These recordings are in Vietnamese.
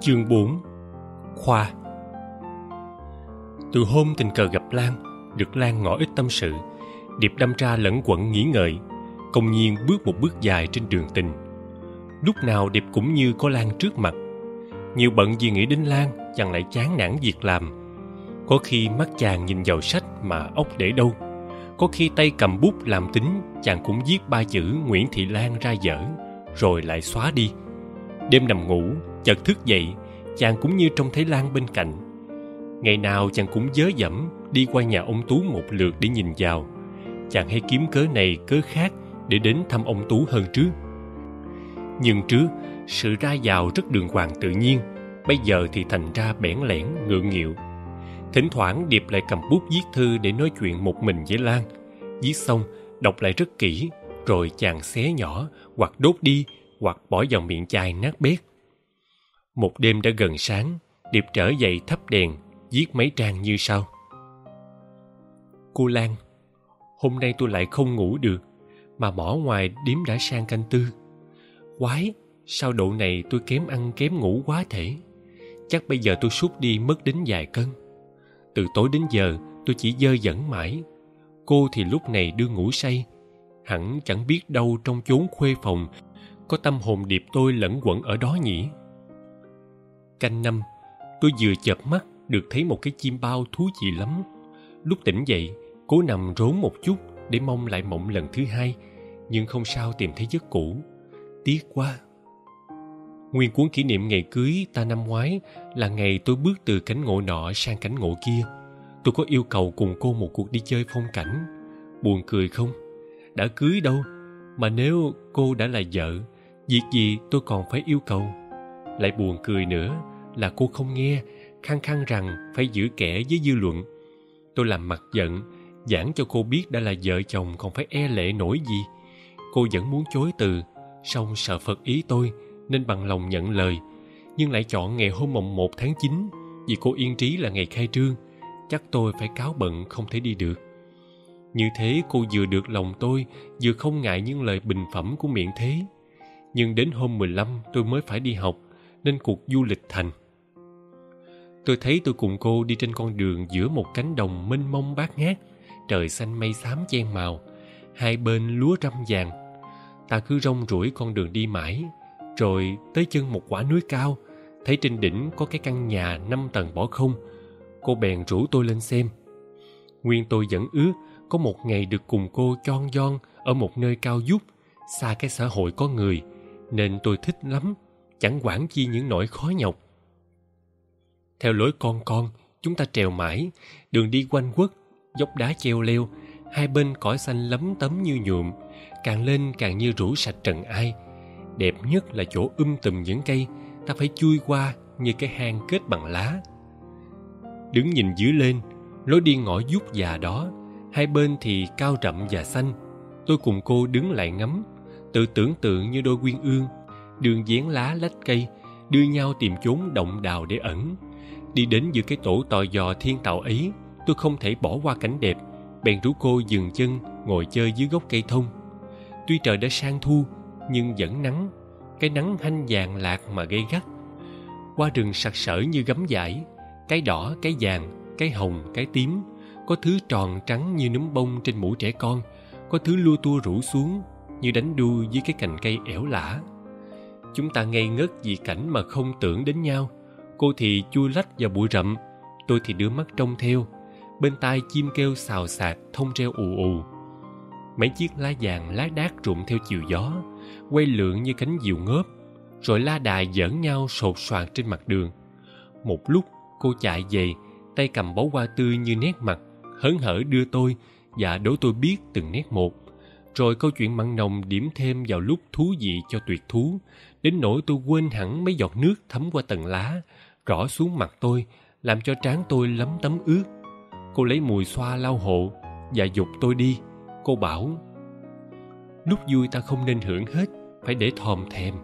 Chương 4. Khoa. Từ hôm tình cờ gặp Lan, được Lan ngỏ ít tâm sự, Điệp đâm ra lẫn quẩn nghĩ ngợi, công nhiên bước một bước dài trên đường tình. Lúc nào Điệp cũng như có Lan trước mặt. Nhiều bận vì nghĩ đến Lan, chàng lại chán nản việc làm. Có khi mắt chàng nhìn vào sách mà óc để đâu. Có khi tay cầm bút làm tính, chàng cũng viết 3 chữ Nguyễn Thị Lan ra dở, rồi lại xóa đi. Đêm nằm ngủ, chợt thức dậy, chàng cũng như trông thấy Lan bên cạnh. Ngày nào chàng cũng vớ vẩn đi qua nhà ông Tú một lượt để nhìn vào. Chàng hay kiếm cớ này cớ khác để đến thăm ông Tú hơn trước. Nhưng trước, sự ra vào rất đường hoàng tự nhiên, bây giờ thì thành ra bẽn lẽn ngượng nghịu. Thỉnh thoảng Điệp lại cầm bút viết thư để nói chuyện một mình với Lan. Viết xong, đọc lại rất kỹ, rồi chàng xé nhỏ, hoặc đốt đi, hoặc bỏ vào miệng chai nát bét. Một đêm đã gần sáng, Điệp trở dậy thắp đèn, viết mấy trang như sau. Cô Lan, hôm nay tôi lại không ngủ được, mà mỏ ngoài điếm đã sang canh tư. Quái, sao độ này tôi kém ăn kém ngủ quá thể. Chắc bây giờ tôi sút đi mất đến vài cân. Từ tối đến giờ tôi chỉ dơ dẩn mãi. Cô thì lúc này đưa ngủ say. Hẳn chẳng biết đâu trong chốn khuê phòng có tâm hồn Điệp tôi lẫn quẩn ở đó nhỉ. Canh năm, tôi vừa chợp mắt được thấy một cái chim bao thú vị lắm. Lúc tỉnh dậy, cố nằm rốn một chút để mong lại mộng lần thứ hai, nhưng không sao tìm thấy giấc cũ. Tiếc quá. Nguyên cuốn kỷ niệm ngày cưới ta năm ngoái là ngày tôi bước từ cánh ngộ nọ sang cánh ngộ kia. Tôi có yêu cầu cùng cô một cuộc đi chơi phong cảnh. Buồn cười không? Đã cưới đâu, mà nếu cô đã là vợ, việc gì tôi còn phải yêu cầu. Lại buồn cười nữa là cô không nghe, khăng khăng rằng phải giữ kẽ với dư luận. Tôi làm mặt giận, giảng cho cô biết đã là vợ chồng còn phải e lệ nổi gì. Cô vẫn muốn chối từ, song sợ phật ý tôi nên bằng lòng nhận lời, nhưng lại chọn ngày hôm mồng 1 tháng 9 vì cô yên trí là ngày khai trương. Chắc tôi phải cáo bận không thể đi được. Như thế cô vừa được lòng tôi, vừa không ngại những lời bình phẩm của miệng thế. Nhưng đến hôm 15 tôi mới phải đi học, nên cuộc du lịch thành. Tôi thấy tôi cùng cô đi trên con đường giữa một cánh đồng mênh mông bát ngát, trời xanh mây xám chen màu, hai bên lúa râm vàng. Ta cứ rong ruổi con đường đi mãi, rồi tới chân một quả núi cao, thấy trên đỉnh có cái căn nhà 5 tầng bỏ không. Cô bèn rủ tôi lên xem. Nguyên tôi vẫn ước có một ngày được cùng cô chon von ở một nơi cao vút, xa cái xã hội có người, nên tôi thích lắm, chẳng quản chi những nỗi khó nhọc. Theo lối con, chúng ta trèo mãi, đường đi quanh quất, dốc đá treo leo, hai bên cỏ xanh lấm tấm như nhuộm, càng lên càng như rủ sạch trần ai. Đẹp nhất là chỗ tùm những cây, ta phải chui qua như cái hang kết bằng lá. Đứng nhìn dưới lên, lối đi ngõ dút già đó, hai bên thì cao rậm và xanh. Tôi cùng cô đứng lại ngắm, tự tưởng tượng như đôi uyên ương, đường dán lá lách cây, đưa nhau tìm chốn động đào để ẩn. Đi đến giữa cái tổ tò dò thiên tạo ấy, tôi không thể bỏ qua cảnh đẹp, bèn rủ cô dừng chân ngồi chơi dưới gốc cây thông. Tuy trời đã sang thu, nhưng vẫn nắng, cái nắng hanh vàng lạc mà gay gắt. Qua rừng sặc sỡ như gấm vải, cái đỏ, cái vàng, cái hồng, cái tím, có thứ tròn trắng như núm bông trên mũ trẻ con, có thứ lua tua rủ xuống như đánh đu dưới cái cành cây ẻo lả. Chúng ta ngây ngất vì cảnh mà không tưởng đến nhau. Cô thì chui lách vào bụi rậm, tôi thì đưa mắt trông theo. Bên tai chim kêu xào xạc, thông reo ù ù. Mấy chiếc lá vàng lác đác rụng theo chiều gió, quay lượn như cánh diều ngớp, rồi la đà giỡn nhau sột soạt trên mặt đường. Một lúc cô chạy về, tay cầm bó hoa tươi như nét mặt, hớn hở đưa tôi và đố tôi biết từng nét một. Rồi câu chuyện mặn nồng điểm thêm vào lúc thú vị cho tuyệt thú, đến nỗi tôi quên hẳn mấy giọt nước thấm qua tầng lá, rỏ xuống mặt tôi, làm cho trán tôi lấm tấm ướt. Cô lấy mùi xoa lau hộ và giục tôi đi. Cô bảo, lúc vui ta không nên hưởng hết, phải để thòm thèm.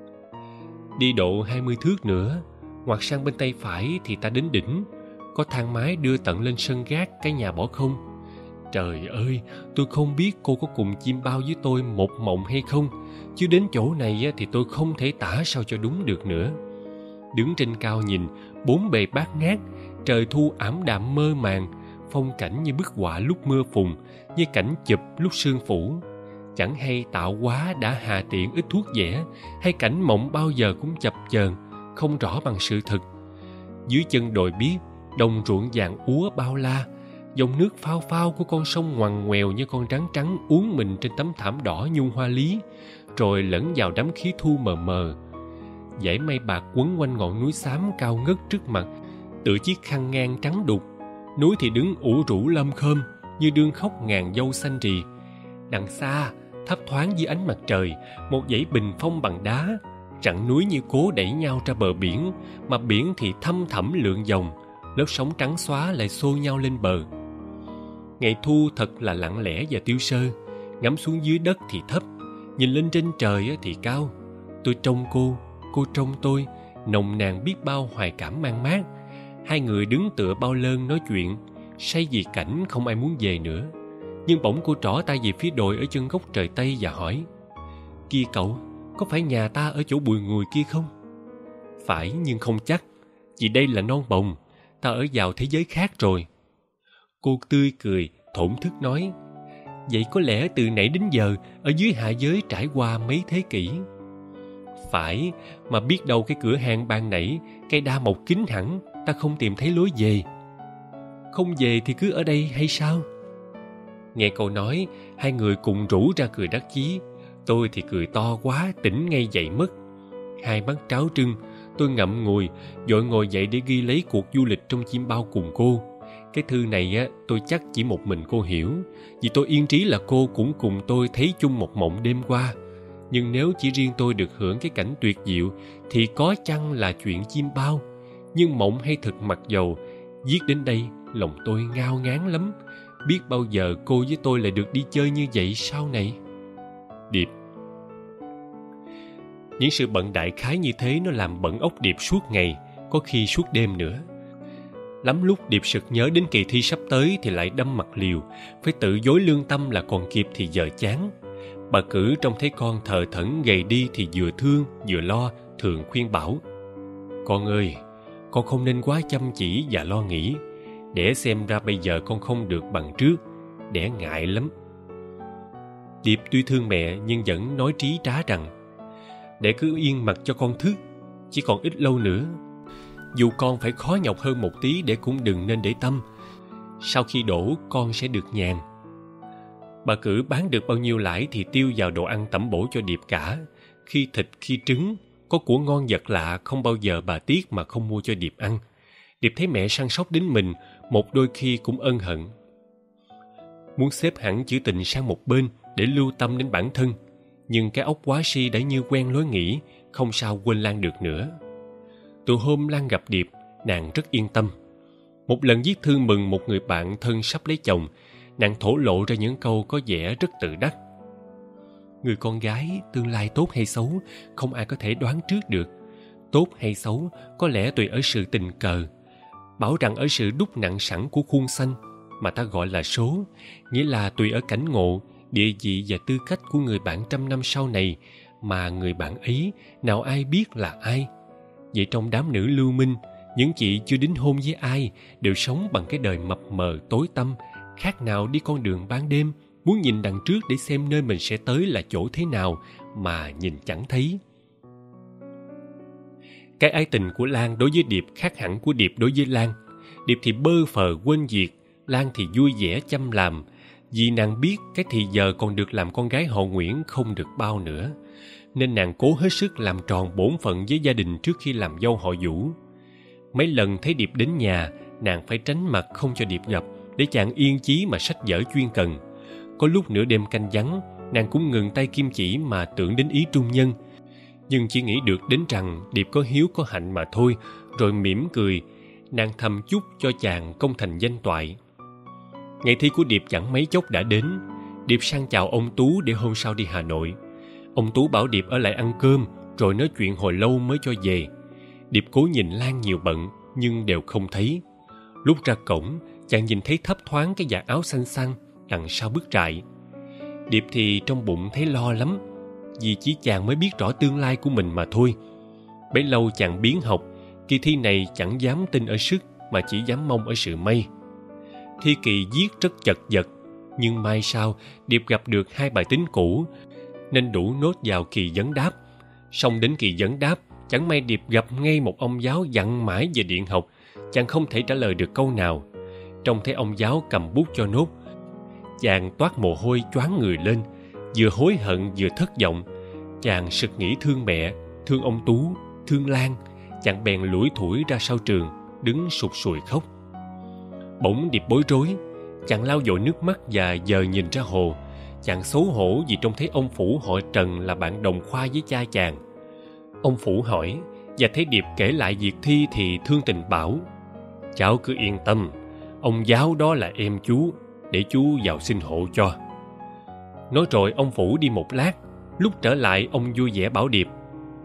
Đi độ 20 thước nữa, ngoặt sang bên tay phải thì ta đến đỉnh. Có thang máy đưa tận lên sân gác cái nhà bỏ không. Trời ơi, tôi không biết cô có cùng chim bao với tôi một mộng hay không, chứ đến chỗ này thì tôi không thể tả sao cho đúng được nữa. Đứng trên cao nhìn, bốn bề bát ngát, trời thu ảm đạm mơ màng, phong cảnh như bức họa lúc mưa phùn, như cảnh chụp lúc sương phủ. Chẳng hay tạo hóa đã hà tiện ít thuốc vẽ, hay cảnh mộng bao giờ cũng chập chờn, không rõ bằng sự thực. Dưới chân đồi biếc, đồng ruộng vàng úa bao la, dòng nước phao phao của con sông ngoằn ngoèo như con rắn trắng uốn mình trên tấm thảm đỏ nhung hoa lý, rồi lẫn vào đám khí thu mờ mờ. Dải mây bạc quấn quanh ngọn núi xám cao ngất trước mặt, tựa chiếc khăn ngang trắng đục. Núi thì đứng ủ rũ lâm khơm như đương khóc ngàn dâu xanh rì. Đằng xa, thấp thoáng dưới ánh mặt trời, một dãy bình phong bằng đá. Rặng núi như cố đẩy nhau ra bờ biển, mà biển thì thăm thẳm lượn dòng, lớp sóng trắng xóa lại xô nhau lên bờ. Ngày thu thật là lặng lẽ và tiêu sơ. Ngắm xuống dưới đất thì thấp, nhìn lên trên trời thì cao. Tôi trông cô trông tôi, nồng nàn biết bao hoài cảm mang mát. Hai người đứng tựa bao lơn nói chuyện, say vì cảnh không ai muốn về nữa. Nhưng bỗng cô trỏ tay về phía đồi ở chân gốc trời Tây và hỏi: "Kia cậu, có phải nhà ta ở chỗ bùi ngùi kia không?" "Phải, nhưng không chắc. Vì đây là non bồng, ta ở vào thế giới khác rồi." Cô tươi cười, thổn thức nói: "Vậy có lẽ từ nãy đến giờ ở dưới hạ giới trải qua mấy thế kỷ." "Phải, mà biết đâu cái cửa hang ban nãy, cây đa mọc kín hẳn, ta không tìm thấy lối về." "Không về thì cứ ở đây hay sao?" Nghe câu nói, hai người cùng rủ ra cười đắc chí. Tôi thì cười to quá, tỉnh ngay dậy mất. Hai mắt tráo trưng, tôi ngậm ngùi, vội ngồi dậy để ghi lấy cuộc du lịch trong chim bao cùng cô. Cái thư này tôi chắc chỉ một mình cô hiểu, vì tôi yên trí là cô cũng cùng tôi thấy chung một mộng đêm qua. Nhưng nếu chỉ riêng tôi được hưởng cái cảnh tuyệt diệu, thì có chăng là chuyện chim bao. Nhưng mộng hay thực mặc dầu, viết đến đây lòng tôi ngao ngán lắm. Biết bao giờ cô với tôi lại được đi chơi như vậy sau này. Điệp. Những sự bận đại khái như thế nó làm bận óc Điệp suốt ngày, có khi suốt đêm nữa. Lắm lúc Điệp sực nhớ đến kỳ thi sắp tới thì lại đâm mặt liều, phải tự dối lương tâm là còn kịp thì giờ chán. Bà Cử trông thấy con thờ thẫn gầy đi thì vừa thương vừa lo, thường khuyên bảo: "Con ơi, con không nên quá chăm chỉ và lo nghĩ. Để xem ra bây giờ con không được bằng trước, đẻ ngại lắm." Điệp tuy thương mẹ nhưng vẫn nói trí trá rằng: "Để cứ yên mặt cho con thức, chỉ còn ít lâu nữa. Dù con phải khó nhọc hơn một tí để cũng đừng nên để tâm. Sau khi đổ con sẽ được nhàn." Bà Cử bán được bao nhiêu lãi thì tiêu vào đồ ăn tẩm bổ cho Điệp cả. Khi thịt khi trứng, có của ngon vật lạ không bao giờ bà tiếc mà không mua cho Điệp ăn. Điệp thấy mẹ săn sóc đến mình, một đôi khi cũng ân hận. Muốn xếp hẳn chữ tình sang một bên để lưu tâm đến bản thân, nhưng cái óc quá si đã như quen lối nghĩ, không sao quên Lan được nữa. Từ hôm Lan gặp Điệp, nàng rất yên tâm. Một lần viết thư mừng một người bạn thân sắp lấy chồng, nàng thổ lộ ra những câu có vẻ rất tự đắc. Người con gái tương lai tốt hay xấu không ai có thể đoán trước được. Tốt hay xấu có lẽ tùy ở sự tình cờ. Bảo rằng ở sự đúc nặng sẵn của khuôn xanh mà ta gọi là số, nghĩa là tùy ở cảnh ngộ, địa vị và tư cách của người bạn trăm năm sau này mà người bạn ấy nào ai biết là ai. Vậy trong đám nữ lưu minh, những chị chưa đính hôn với ai đều sống bằng cái đời mập mờ tối tăm, khác nào đi con đường ban đêm, muốn nhìn đằng trước để xem nơi mình sẽ tới là chỗ thế nào mà nhìn chẳng thấy. Cái ái tình của Lan đối với Điệp khác hẳn của Điệp đối với Lan. Điệp thì bơ phờ quên việc, Lan thì vui vẻ chăm làm, vì nàng biết cái thì giờ còn được làm con gái họ Nguyễn không được bao nữa, nên nàng cố hết sức làm tròn bổn phận với gia đình trước khi làm dâu họ Vũ. Mấy lần thấy Điệp đến nhà, nàng phải tránh mặt không cho Điệp gặp, để chàng yên chí mà xách vở chuyên cần. Có lúc nửa đêm canh vắng, nàng cũng ngừng tay kim chỉ mà tưởng đến ý trung nhân, nhưng chỉ nghĩ được đến rằng Điệp có hiếu có hạnh mà thôi, rồi mỉm cười, nàng thầm chúc cho chàng công thành danh toại. Ngày thi của Điệp chẳng mấy chốc đã đến. Điệp sang chào ông Tú để hôm sau đi Hà Nội. Ông Tú bảo Điệp ở lại ăn cơm, rồi nói chuyện hồi lâu mới cho về. Điệp cố nhìn Lan nhiều bận, nhưng đều không thấy. Lúc ra cổng, chàng nhìn thấy thấp thoáng cái vạt áo xanh xanh đằng sau bức trại. Điệp thì trong bụng thấy lo lắm, vì chỉ chàng mới biết rõ tương lai của mình mà thôi. Bấy lâu chàng biếng học, Kỳ thi này chẳng dám tin ở sức mà chỉ dám mong ở sự may. Thi kỳ viết rất chật vật, nhưng mai sau Điệp gặp được 2 bài tính cũ nên đủ nốt vào kỳ vấn đáp. Xong đến kỳ vấn đáp, chẳng may Điệp gặp ngay một ông giáo dặn mãi về điện học, chàng không thể trả lời được câu nào. Trông thấy ông giáo cầm bút cho nốt, chàng toát mồ hôi choáng người lên, vừa hối hận vừa thất vọng. Chàng sực nghĩ thương mẹ, thương ông Tú, thương Lan. Chàng bèn lủi thủi ra sau trường, đứng sụt sùi khóc. Bỗng Điệp bối rối, chàng lau dội nước mắt và giờ nhìn ra hồ. Chàng xấu hổ vì trông thấy ông Phủ họ Trần là bạn đồng khoa với cha chàng. Ông Phủ hỏi, và thấy Điệp kể lại việc thi thì thương tình bảo: cháu cứ yên tâm, ông giáo đó là em chú, để chú vào xin hộ cho. Nói rồi ông Phủ đi một lát, lúc trở lại ông vui vẻ bảo Điệp: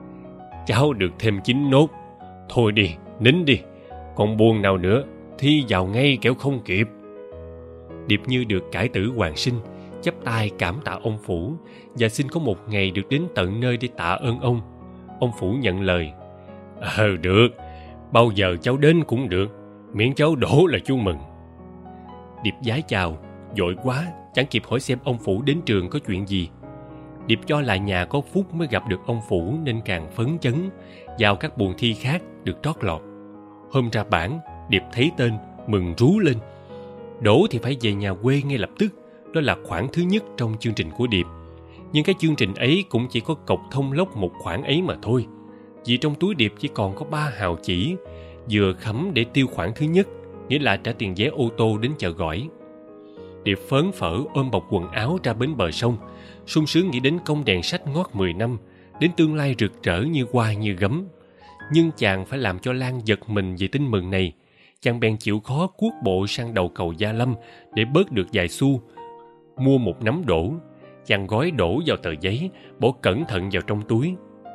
cháu được thêm 9 nốt, thôi đi, nín đi, còn buồn nào nữa, thi vào ngay kẻo không kịp. Điệp như được cải tử hoàn sinh, chắp tay cảm tạ ông Phủ và xin có một ngày được đến tận nơi để tạ ơn ông. Ông Phủ nhận lời: được, bao giờ cháu đến cũng được, miễn cháu đỗ là chú mừng. Điệp vái chào, vội quá chẳng kịp hỏi xem ông Phủ đến trường có chuyện gì. Điệp cho lại nhà có phút mới gặp được ông Phủ nên càng phấn chấn vào các buồng thi khác được trót lọt. Hôm ra bảng, Điệp thấy tên mừng rú lên. Đỗ thì phải về nhà quê ngay lập tức, đó là khoảng thứ nhất trong chương trình của Điệp. Nhưng cái chương trình ấy cũng chỉ có cọc thông lốc một khoản ấy mà thôi, vì trong túi Điệp chỉ còn có 3 hào chỉ, vừa khấm để tiêu khoản thứ nhất, nghĩa là trả tiền vé ô tô đến chợ Gỏi. Điệp phớn phở ôm bọc quần áo ra bến bờ sông, sung sướng nghĩ đến công đèn sách ngót 10 năm, đến tương lai rực rỡ như hoa như gấm. Nhưng chàng phải làm cho Lan giật mình về tin mừng này. Chàng bèn chịu khó cuốc bộ sang đầu cầu Gia Lâm để bớt được vài xu, mua một nắm đỗ. Chàng gói đỗ vào tờ giấy, bỏ cẩn thận vào trong túi.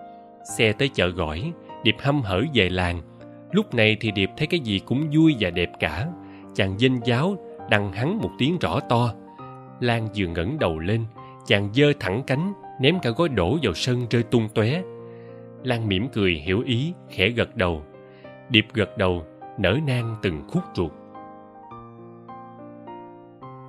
Xe tới chợ Gỏi, Điệp hăm hở về làng. Lúc này thì Điệp thấy cái gì cũng vui và đẹp cả. Chàng vênh váo đằng hắn một tiếng rõ to. Lan vừa ngẩng đầu lên, chàng giơ thẳng cánh, ném cả gói đỗ vào sân rơi tung tóe. Lan mỉm cười hiểu ý, khẽ gật đầu. Điệp gật đầu, nở nang từng khúc ruột.